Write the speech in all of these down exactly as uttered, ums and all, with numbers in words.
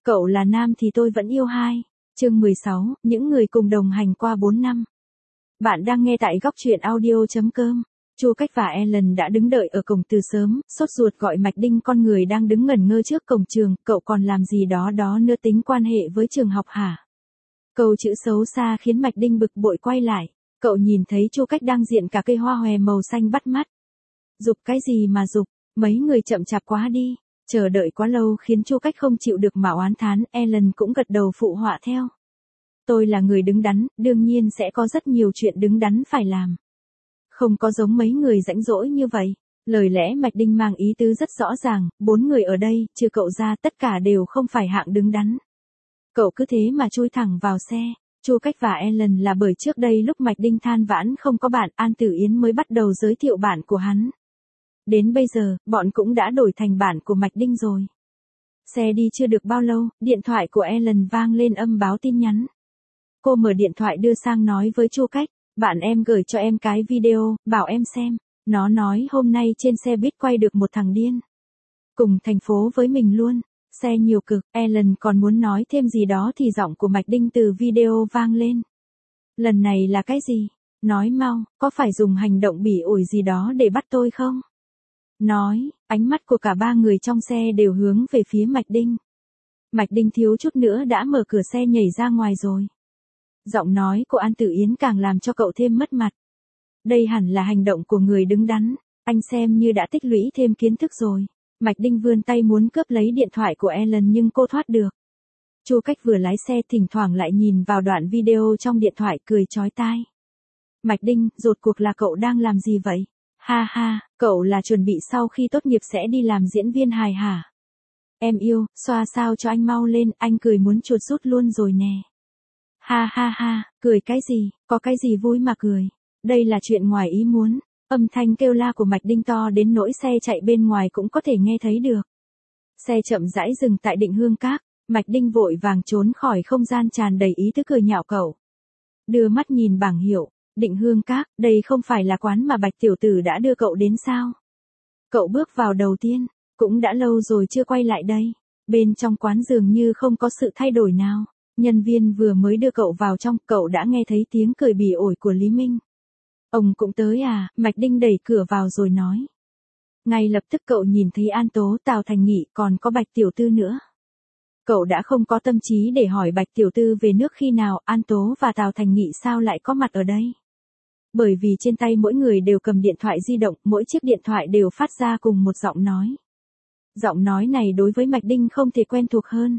Cậu là nam thì tôi vẫn yêu hai. Chương mười sáu, những người cùng đồng hành qua bốn năm. Bạn đang nghe tại góc truyện audio chấm com. Chu Cách và Ellen đã đứng đợi ở cổng từ sớm, sốt ruột gọi Mạch Đinh, con người đang đứng ngẩn ngơ trước cổng trường, cậu còn làm gì đó đó nữa, tính quan hệ với trường học hả? Câu chữ xấu xa khiến Mạch Đinh bực bội quay lại, cậu nhìn thấy Chu Cách đang diện cả cây hoa hòe màu xanh bắt mắt. Giục cái gì mà giục, mấy người chậm chạp quá đi. Chờ đợi quá lâu khiến Chu Cách không chịu được mà oán thán, Ellen cũng gật đầu phụ họa theo. Tôi là người đứng đắn, đương nhiên sẽ có rất nhiều chuyện đứng đắn phải làm. Không có giống mấy người rãnh rỗi như vậy. Lời lẽ Mạch Đinh mang ý tứ rất rõ ràng, bốn người ở đây, trừ cậu ra, tất cả đều không phải hạng đứng đắn. Cậu cứ thế mà chui thẳng vào xe. Chu Cách và Ellen là bởi trước đây lúc Mạch Đinh than vãn không có bạn, An Tử Yến mới bắt đầu giới thiệu bạn của hắn. Đến bây giờ, bọn cũng đã đổi thành bạn của Mạch Đinh rồi. Xe đi chưa được bao lâu, điện thoại của Ellen vang lên âm báo tin nhắn. Cô mở điện thoại đưa sang nói với Chu Cách, bạn em gửi cho em cái video, bảo em xem. Nó nói hôm nay trên xe buýt quay được một thằng điên. Cùng thành phố với mình luôn. Xe nhiều cực, Ellen còn muốn nói thêm gì đó thì giọng của Mạch Đinh từ video vang lên. Lần này là cái gì? Nói mau, có phải dùng hành động bỉ ổi gì đó để bắt tôi không? Nói, ánh mắt của cả ba người trong xe đều hướng về phía Mạch Đinh. Mạch Đinh thiếu chút nữa đã mở cửa xe nhảy ra ngoài rồi. Giọng nói của An Tử Yến càng làm cho cậu thêm mất mặt. Đây hẳn là hành động của người đứng đắn, anh xem như đã tích lũy thêm kiến thức rồi. Mạch Đinh vươn tay muốn cướp lấy điện thoại của Ellen nhưng cô thoát được. Chu Cách vừa lái xe thỉnh thoảng lại nhìn vào đoạn video trong điện thoại cười chói tai. Mạch Đinh, rốt cuộc là cậu đang làm gì vậy? Ha ha, cậu là chuẩn bị sau khi tốt nghiệp sẽ đi làm diễn viên hài hả? Em yêu, xoa sao cho anh mau lên, anh cười muốn chuột rút luôn rồi nè. Ha ha ha, cười cái gì, có cái gì vui mà cười. Đây là chuyện ngoài ý muốn. Âm thanh kêu la của Mạch Đinh to đến nỗi xe chạy bên ngoài cũng có thể nghe thấy được. Xe chậm rãi dừng tại Định Hương Các, Mạch Đinh vội vàng trốn khỏi không gian tràn đầy ý tứ cười nhạo cậu. Đưa mắt nhìn bảng hiệu, Định Hương Các, đây không phải là quán mà Bạch tiểu tử đã đưa cậu đến sao? Cậu bước vào đầu tiên, cũng đã lâu rồi chưa quay lại đây. Bên trong quán dường như không có sự thay đổi nào. Nhân viên vừa mới đưa cậu vào trong, cậu đã nghe thấy tiếng cười bỉ ổi của Lý Minh. Ông cũng tới à? Mạch Đinh đẩy cửa vào rồi nói. Ngay lập tức cậu nhìn thấy An Tố, Tào Thành Nghị, còn có Bạch tiểu tư nữa. Cậu đã không có tâm trí để hỏi Bạch tiểu tư về nước khi nào, An Tố và Tào Thành Nghị sao lại có mặt ở đây. Bởi vì trên tay mỗi người đều cầm điện thoại di động, mỗi chiếc điện thoại đều phát ra cùng một giọng nói. Giọng nói này đối với Mạch Đinh không thể quen thuộc hơn.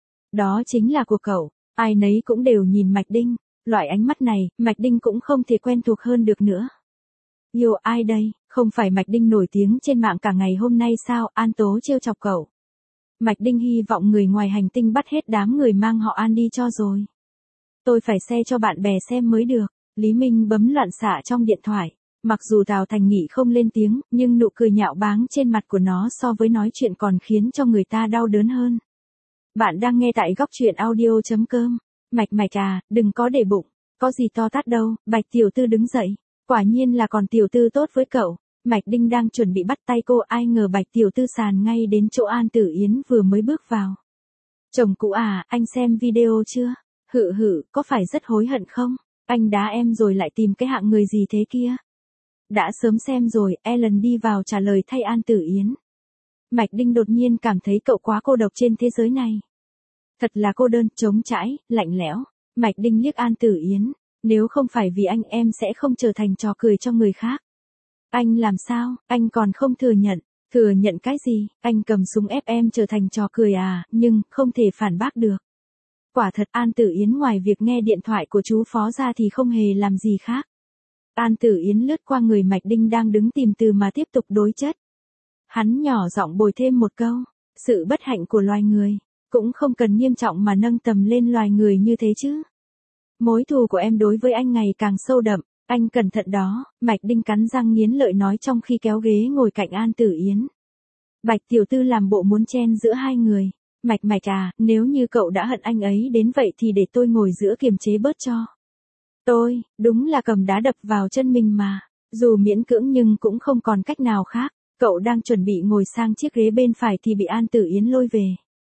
Đó chính là của cậu, ai nấy cũng đều nhìn Mạch Đinh. Loại ánh mắt này, Mạch Đinh cũng không thể quen thuộc hơn được nữa. Yêu ai đây, không phải Mạch Đinh nổi tiếng trên mạng cả ngày hôm nay sao? An Tố trêu chọc cậu. Mạch Đinh hy vọng người ngoài hành tinh bắt hết đám người mang họ An đi cho rồi. Tôi phải share cho bạn bè xem mới được. Lý Minh bấm loạn xạ trong điện thoại. Mặc dù Tào Thành Nghị không lên tiếng, nhưng nụ cười nhạo báng trên mặt của nó so với nói chuyện còn khiến cho người ta đau đớn hơn. Bạn đang nghe tại góc truyện audio chấm com. Mạch Mạch à, đừng có để bụng, có gì to tát đâu. Bạch tiểu tư đứng dậy, quả nhiên là còn tiểu tư tốt với cậu. Mạch Đinh đang chuẩn bị bắt tay cô, ai ngờ Bạch tiểu tư sàn ngay đến chỗ An Tử Yến vừa mới bước vào. Chồng cũ à, anh xem video chưa? Hự hự, có phải rất hối hận không? Anh đá em rồi lại tìm cái hạng người gì thế kia? Đã sớm xem rồi, Ellen đi vào trả lời thay An Tử Yến. Mạch Đinh đột nhiên cảm thấy cậu quá cô độc trên thế giới này. Thật là cô đơn, trống trải, lạnh lẽo. Mạch Đinh liếc An Tử Yến. Nếu không phải vì anh em sẽ không trở thành trò cười cho người khác. Anh làm sao, anh còn không thừa nhận. Thừa nhận cái gì, anh cầm súng ép em trở thành trò cười à, nhưng không thể phản bác được. Quả thật An Tử Yến ngoài việc nghe điện thoại của chú phó ra thì không hề làm gì khác. An Tử Yến lướt qua người Mạch Đinh đang đứng tìm từ mà tiếp tục đối chất. Hắn nhỏ giọng bồi thêm một câu, sự bất hạnh của loài người. Cũng không cần nghiêm trọng mà nâng tầm lên loài người như thế chứ. Mối thù của em đối với anh ngày càng sâu đậm, anh cẩn thận đó. Mạch Đinh cắn răng nghiến lợi nói trong khi kéo ghế ngồi cạnh An Tử Yến. Bạch tiểu tư làm bộ muốn chen giữa hai người. Mạch Mạch à, nếu như cậu đã hận anh ấy đến vậy thì để tôi ngồi giữa kiềm chế bớt cho. Tôi, đúng là cầm đá đập vào chân mình mà. Dù miễn cưỡng nhưng cũng không còn cách nào khác. Cậu đang chuẩn bị ngồi sang chiếc ghế bên phải thì bị An Tử Yến lôi về.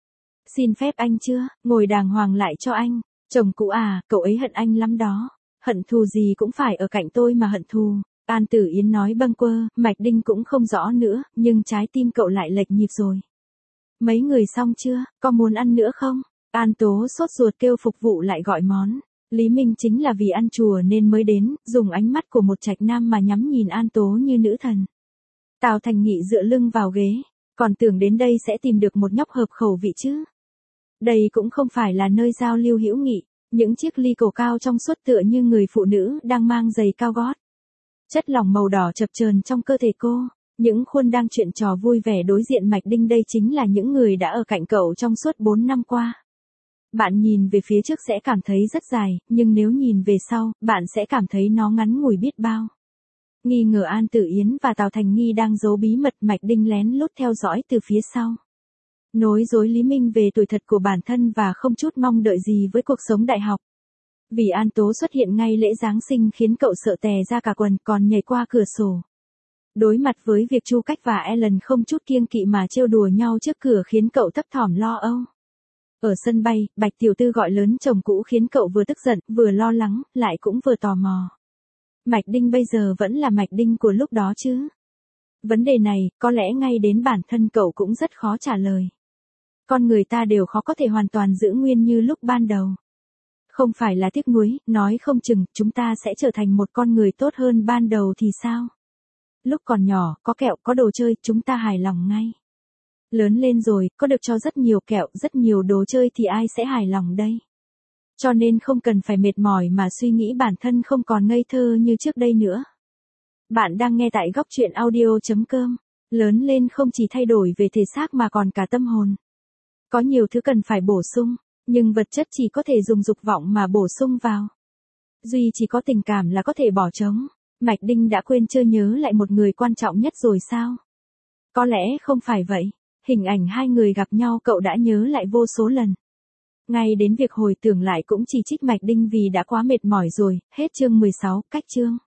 Xin phép anh chưa, ngồi đàng hoàng lại cho anh. Chồng cũ à, cậu ấy hận anh lắm đó. Hận thù gì cũng phải ở cạnh tôi mà hận thù. An Tử Yến nói bâng quơ, Mạch Đinh cũng không rõ nữa, nhưng trái tim cậu lại lệch nhịp rồi. Mấy người xong chưa, có muốn ăn nữa không? An Tố sốt ruột kêu phục vụ lại gọi món. Lý Minh chính là vì ăn chùa nên mới đến, dùng ánh mắt của một trạch nam mà nhắm nhìn An Tố như nữ thần. Tào Thành Nghị dựa lưng vào ghế, còn tưởng đến đây sẽ tìm được một nhóc hợp khẩu vị chứ. Đây cũng không phải là nơi giao lưu hữu nghị, những chiếc ly cổ cao trong suốt tựa như người phụ nữ đang mang giày cao gót. Chất lỏng màu đỏ chập chờn trong cơ thể cô, những khuôn đang chuyện trò vui vẻ đối diện Mạch Đinh, đây chính là những người đã ở cạnh cậu trong suốt bốn năm qua. Bạn nhìn về phía trước sẽ cảm thấy rất dài, nhưng nếu nhìn về sau, bạn sẽ cảm thấy nó ngắn ngủi biết bao. Nghi ngờ An Tử Yến và Tào Thành Nghi đang giấu bí mật, Mạch Đinh lén lút theo dõi từ phía sau. Nối dối Lý Minh về tuổi thật của bản thân và không chút mong đợi gì với cuộc sống đại học. Vì An Tố xuất hiện ngay lễ Giáng sinh khiến cậu sợ tè ra cả quần, còn nhảy qua cửa sổ. Đối mặt với việc Chu Cách và Ellen không chút kiêng kỵ mà trêu đùa nhau trước cửa khiến cậu thấp thỏm lo âu. Ở sân bay, Bạch tiểu thư gọi lớn chồng cũ khiến cậu vừa tức giận, vừa lo lắng, lại cũng vừa tò mò. Mạch Đinh bây giờ vẫn là Mạch Đinh của lúc đó chứ? Vấn đề này, có lẽ ngay đến bản thân cậu cũng rất khó trả lời. Con người ta đều khó có thể hoàn toàn giữ nguyên như lúc ban đầu. Không phải là tiếc nuối, nói không chừng chúng ta sẽ trở thành một con người tốt hơn ban đầu thì sao? Lúc còn nhỏ, có kẹo, có đồ chơi, chúng ta hài lòng ngay. Lớn lên rồi, có được cho rất nhiều kẹo, rất nhiều đồ chơi thì ai sẽ hài lòng đây? Cho nên không cần phải mệt mỏi mà suy nghĩ bản thân không còn ngây thơ như trước đây nữa. Bạn đang nghe tại góc truyện audio chấm com. Lớn lên không chỉ thay đổi về thể xác mà còn cả tâm hồn. Có nhiều thứ cần phải bổ sung, nhưng vật chất chỉ có thể dùng dục vọng mà bổ sung vào. Duy chỉ có tình cảm là có thể bỏ trống. Mạch Đinh đã quên chưa nhớ lại một người quan trọng nhất rồi sao? Có lẽ không phải vậy. Hình ảnh hai người gặp nhau cậu đã nhớ lại vô số lần. Ngay đến việc hồi tưởng lại cũng chỉ trích Mạch Đinh vì đã quá mệt mỏi rồi. Hết chương mười sáu, cách chương.